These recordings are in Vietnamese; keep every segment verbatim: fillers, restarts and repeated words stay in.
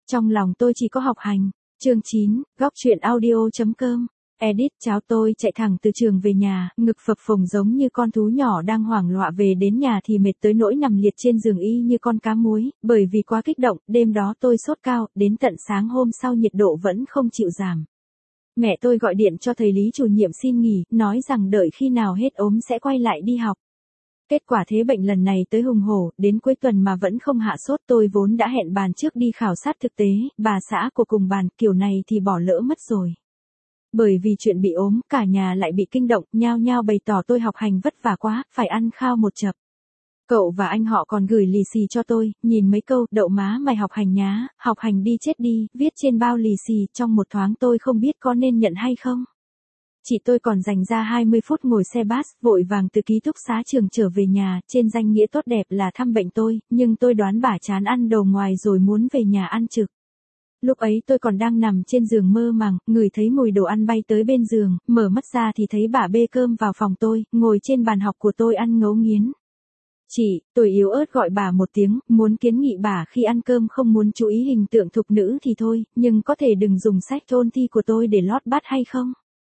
Trong lòng tôi chỉ có học hành. Chương chín, góc truyện audio chấm com. Edit. Cháo tôi chạy thẳng từ trường về nhà, ngực phập phồng giống như con thú nhỏ đang hoảng loạn. Về đến nhà thì mệt tới nỗi nằm liệt trên giường y như con cá muối, bởi vì quá kích động, đêm đó tôi sốt cao, đến tận sáng hôm sau nhiệt độ vẫn không chịu giảm. Mẹ tôi gọi điện cho thầy Lý chủ nhiệm xin nghỉ, nói rằng đợi khi nào hết ốm sẽ quay lại đi học. Kết quả thế bệnh lần này tới hùng hổ, đến cuối tuần mà vẫn không hạ sốt. Tôi vốn đã hẹn bàn trước đi khảo sát thực tế, bà xã của cùng bàn, kiểu này thì bỏ lỡ mất rồi. Bởi vì chuyện bị ốm, cả nhà lại bị kinh động, nhao nhao bày tỏ tôi học hành vất vả quá, phải ăn khao một chập. Cậu và anh họ còn gửi lì xì cho tôi, nhìn mấy câu, đậu má mày học hành nhá, học hành đi chết đi, viết trên bao lì xì. Trong một thoáng tôi không biết có nên nhận hay không. Chị tôi còn dành ra hai mươi phút ngồi xe bus, vội vàng từ ký túc xá trường trở về nhà, trên danh nghĩa tốt đẹp là thăm bệnh tôi, nhưng tôi đoán bà chán ăn đồ ngoài rồi muốn về nhà ăn trực. Lúc ấy tôi còn đang nằm trên giường mơ màng, ngửi thấy mùi đồ ăn bay tới bên giường, mở mắt ra thì thấy bà bê cơm vào phòng tôi, ngồi trên bàn học của tôi ăn ngấu nghiến. Chị, tôi yếu ớt gọi bà một tiếng, muốn kiến nghị bà khi ăn cơm không muốn chú ý hình tượng thục nữ thì thôi, nhưng có thể đừng dùng sách thôn thi của tôi để lót bát hay không?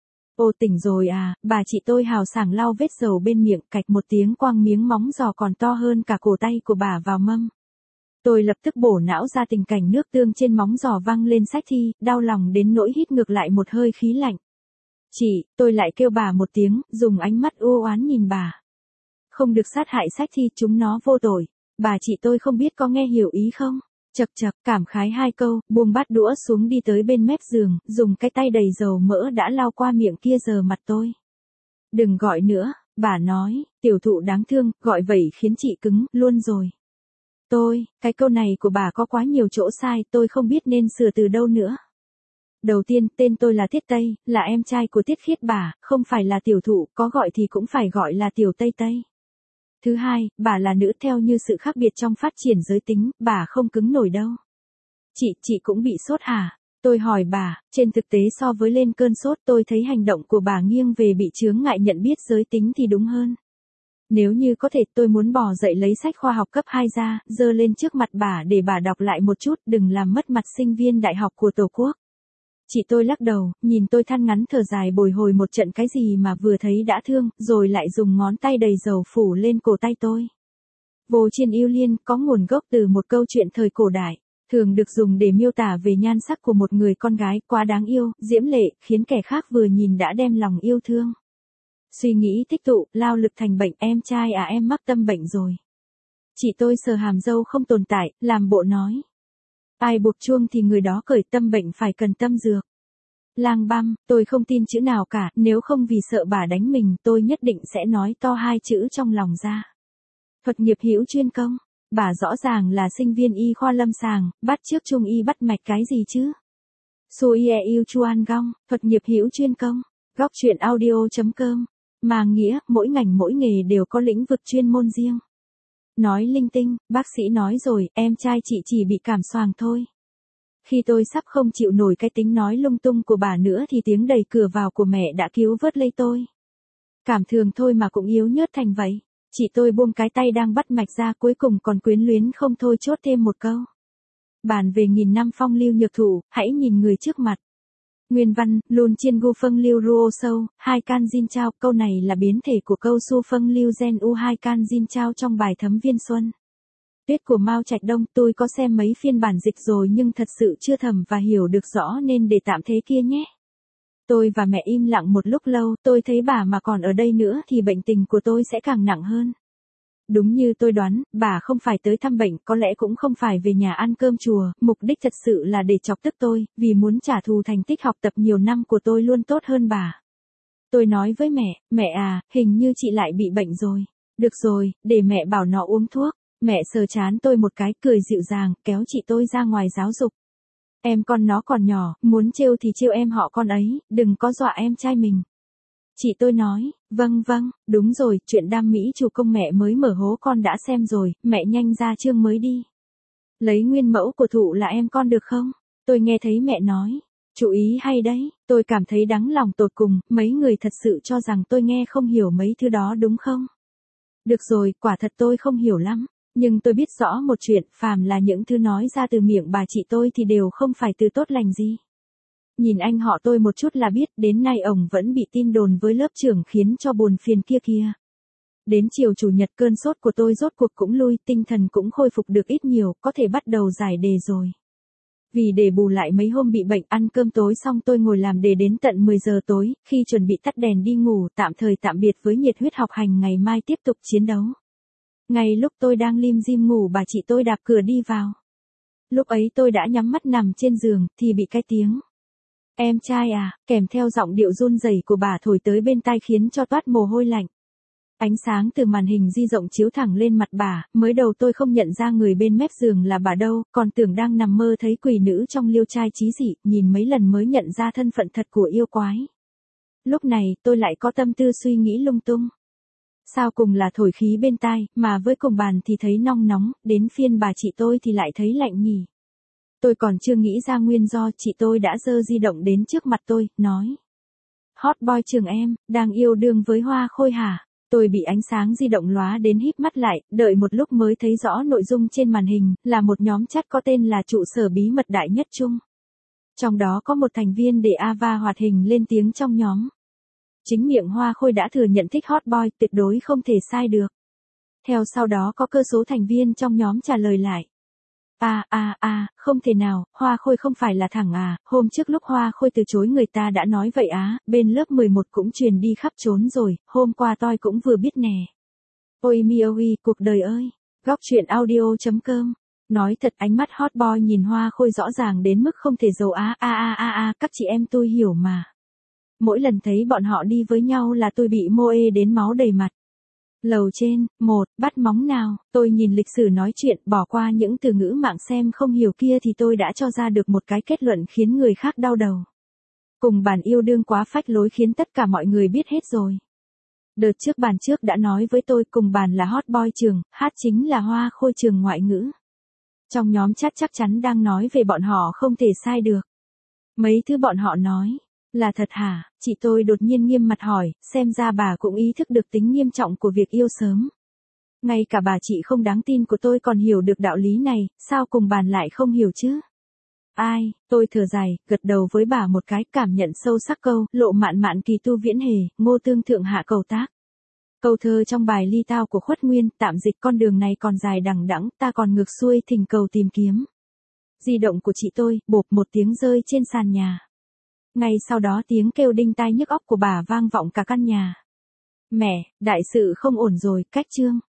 Ô tỉnh rồi à, bà chị tôi hào sảng lau vết dầu bên miệng, cạch một tiếng quăng miếng móng giò còn to hơn cả cổ tay của bà vào mâm. Tôi lập tức bổ não ra tình cảnh nước tương trên móng giò văng lên sách thi, đau lòng đến nỗi hít ngược lại một hơi khí lạnh. Chị, tôi lại kêu bà một tiếng, dùng ánh mắt u oán nhìn bà. Không được sát hại sách thi, chúng nó vô tội. Bà chị tôi không biết có nghe hiểu ý không? Chật chật, cảm khái hai câu, buông bát đũa xuống đi tới bên mép giường, dùng cái tay đầy dầu mỡ đã lau qua miệng kia giờ mặt tôi. Đừng gọi nữa, bà nói, tiểu thụ đáng thương, gọi vậy khiến chị cứng, luôn rồi. Tôi, cái câu này của bà có quá nhiều chỗ sai, tôi không biết nên sửa từ đâu nữa. Đầu tiên, tên tôi là Thiết Tây, là em trai của Tiết Khiết bà, không phải là tiểu thụ, có gọi thì cũng phải gọi là tiểu Tây Tây. Thứ hai, bà là nữ theo như sự khác biệt trong phát triển giới tính, bà không cứng nổi đâu. Chị, chị cũng bị sốt hả? Tôi hỏi bà, trên thực tế so với lên cơn sốt tôi thấy hành động của bà nghiêng về bị chướng ngại nhận biết giới tính thì đúng hơn. Nếu như có thể tôi muốn bò dậy lấy sách khoa học cấp hai ra, dơ lên trước mặt bà để bà đọc lại một chút, đừng làm mất mặt sinh viên đại học của Tổ quốc. Chị tôi lắc đầu, nhìn tôi than ngắn thở dài bồi hồi một trận cái gì mà vừa thấy đã thương, rồi lại dùng ngón tay đầy dầu phủ lên cổ tay tôi. Vô Chiên Yêu Liên có nguồn gốc từ một câu chuyện thời cổ đại, thường được dùng để miêu tả về nhan sắc của một người con gái quá đáng yêu, diễm lệ, khiến kẻ khác vừa nhìn đã đem lòng yêu thương. Suy nghĩ tích tụ, lao lực thành bệnh, em trai à em mắc tâm bệnh rồi. Chị tôi sờ hàm râu không tồn tại, làm bộ nói. Ai buộc chuông thì người đó cởi, tâm bệnh phải cần tâm dược. Lang băm, tôi không tin chữ nào cả, nếu không vì sợ bà đánh mình, tôi nhất định sẽ nói to hai chữ trong lòng ra. Thuật nghiệp hữu chuyên công, bà rõ ràng là sinh viên y khoa lâm sàng, bắt trước trung y bắt mạch cái gì chứ? Xui e yêu chuan gong, thuật nghiệp hữu chuyên công, góc truyện audio chấm com. Mang nghĩa, mỗi ngành mỗi nghề đều có lĩnh vực chuyên môn riêng. Nói linh tinh, bác sĩ nói rồi, em trai chị chỉ bị cảm xoàng thôi. Khi tôi sắp không chịu nổi cái tính nói lung tung của bà nữa thì tiếng đẩy cửa vào của mẹ đã cứu vớt lấy tôi. Cảm thường thôi mà cũng yếu nhớt thành vậy. Chị tôi buông cái tay đang bắt mạch ra, cuối cùng còn quyến luyến không thôi chốt thêm một câu. Bàn về nghìn năm phong lưu nhược thủ, hãy nhìn người trước mặt. Nguyên văn, Lun Chiên Gu Phân Lưu Ruo Sâu, hai can Jin Chao, câu này là biến thể của câu Su Phân Lưu Gen U hai can Jin Chao trong bài Thấm Viên Xuân. Tuyết của Mao Trạch Đông, tôi có xem mấy phiên bản dịch rồi nhưng thật sự chưa thầm và hiểu được rõ nên để tạm thế kia nhé. Tôi và mẹ im lặng một lúc lâu, tôi thấy bà mà còn ở đây nữa thì bệnh tình của tôi sẽ càng nặng hơn. Đúng như tôi đoán, bà không phải tới thăm bệnh, có lẽ cũng không phải về nhà ăn cơm chùa, mục đích thật sự là để chọc tức tôi, vì muốn trả thù thành tích học tập nhiều năm của tôi luôn tốt hơn bà. Tôi nói với mẹ, mẹ à, hình như chị lại bị bệnh rồi. Được rồi, để mẹ bảo nó uống thuốc. Mẹ sờ trán tôi một cái, cười dịu dàng, kéo chị tôi ra ngoài giáo dục. Em con nó còn nhỏ, muốn trêu thì trêu em họ con ấy, đừng có dọa em trai mình. Chị tôi nói, vâng vâng, đúng rồi, chuyện đam mỹ chủ công mẹ mới mở hố con đã xem rồi, mẹ nhanh ra chương mới đi. Lấy nguyên mẫu của thụ là em con được không? Tôi nghe thấy mẹ nói, chú ý hay đấy, tôi cảm thấy đắng lòng tột cùng, mấy người thật sự cho rằng tôi nghe không hiểu mấy thứ đó đúng không? Được rồi, quả thật tôi không hiểu lắm. Nhưng tôi biết rõ một chuyện, phàm là những thứ nói ra từ miệng bà chị tôi thì đều không phải từ tốt lành gì. Nhìn anh họ tôi một chút là biết, đến nay ổng vẫn bị tin đồn với lớp trưởng khiến cho buồn phiền kia kìa. Đến chiều chủ nhật cơn sốt của tôi rốt cuộc cũng lui, tinh thần cũng khôi phục được ít nhiều, có thể bắt đầu giải đề rồi. Vì để bù lại mấy hôm bị bệnh, ăn cơm tối xong tôi ngồi làm đề đến tận mười giờ tối, khi chuẩn bị tắt đèn đi ngủ, tạm thời tạm biệt với nhiệt huyết học hành ngày mai tiếp tục chiến đấu. Ngay lúc tôi đang lim dim ngủ, bà chị tôi đạp cửa đi vào. Lúc ấy tôi đã nhắm mắt nằm trên giường, thì bị cái tiếng "Em trai à", kèm theo giọng điệu run rẩy của bà thổi tới bên tai khiến cho toát mồ hôi lạnh. Ánh sáng từ màn hình di động chiếu thẳng lên mặt bà, mới đầu tôi không nhận ra người bên mép giường là bà đâu, còn tưởng đang nằm mơ thấy quỷ nữ trong liêu trai chí dị, nhìn mấy lần mới nhận ra thân phận thật của yêu quái. Lúc này, tôi lại có tâm tư suy nghĩ lung tung. Sao cùng là thổi khí bên tai, mà với cùng bàn thì thấy nong nóng, đến phiên bà chị tôi thì lại thấy lạnh nhỉ. Tôi còn chưa nghĩ ra nguyên do, chị tôi đã giơ di động đến trước mặt tôi, nói: "Hot boy trường em, đang yêu đương với Hoa Khôi hả?" Tôi bị ánh sáng di động lóa đến híp mắt lại, đợi một lúc mới thấy rõ nội dung trên màn hình, là một nhóm chat có tên là trụ sở bí mật đại nhất trung. Trong đó có một thành viên để Ava hoạt hình lên tiếng trong nhóm. Chính miệng Hoa Khôi đã thừa nhận thích hot boy, tuyệt đối không thể sai được. Theo sau đó có cơ số thành viên trong nhóm trả lời lại: "À à à, không thể nào, Hoa Khôi không phải là thẳng à, hôm trước lúc Hoa Khôi từ chối người ta đã nói vậy á, bên lớp mười một cũng truyền đi khắp trốn rồi, hôm qua tôi cũng vừa biết nè." Ôi mi ôi, cuộc đời ơi. Góc truyện audio chấm com. Nói thật, ánh mắt hot boy nhìn Hoa Khôi rõ ràng đến mức không thể giấu á a a a a, các chị em tôi hiểu mà. Mỗi lần thấy bọn họ đi với nhau là tôi bị mô ê đến máu đầy mặt. Lầu trên, một, bắt móng nào, tôi nhìn lịch sử nói chuyện, bỏ qua những từ ngữ mạng xem không hiểu kia thì tôi đã cho ra được một cái kết luận khiến người khác đau đầu. Cùng bàn yêu đương quá phách lối khiến tất cả mọi người biết hết rồi. Đợt trước bàn trước đã nói với tôi cùng bàn là hot boy trường, hát chính là Hoa Khôi trường ngoại ngữ. Trong nhóm chat chắc chắn đang nói về bọn họ không thể sai được. Mấy thứ bọn họ nói là thật hả? Chị tôi đột nhiên nghiêm mặt hỏi, xem ra bà cũng ý thức được tính nghiêm trọng của việc yêu sớm. Ngay cả bà chị không đáng tin của tôi còn hiểu được đạo lý này, sao cùng bàn lại không hiểu chứ? Ai, tôi thở dài, gật đầu với bà một cái, cảm nhận sâu sắc câu, lộ mạn mạn kỳ tu viễn hề, ngô tương thượng hạ cầu tác. Câu thơ trong bài ly tao của Khuất Nguyên, tạm dịch con đường này còn dài đằng đẵng, ta còn ngược xuôi thỉnh cầu tìm kiếm. Di động của chị tôi, bộp một tiếng rơi trên sàn nhà. Ngay sau đó tiếng kêu đinh tai nhức óc của bà vang vọng cả căn nhà. Mẹ, đại sự không ổn rồi, cách chương.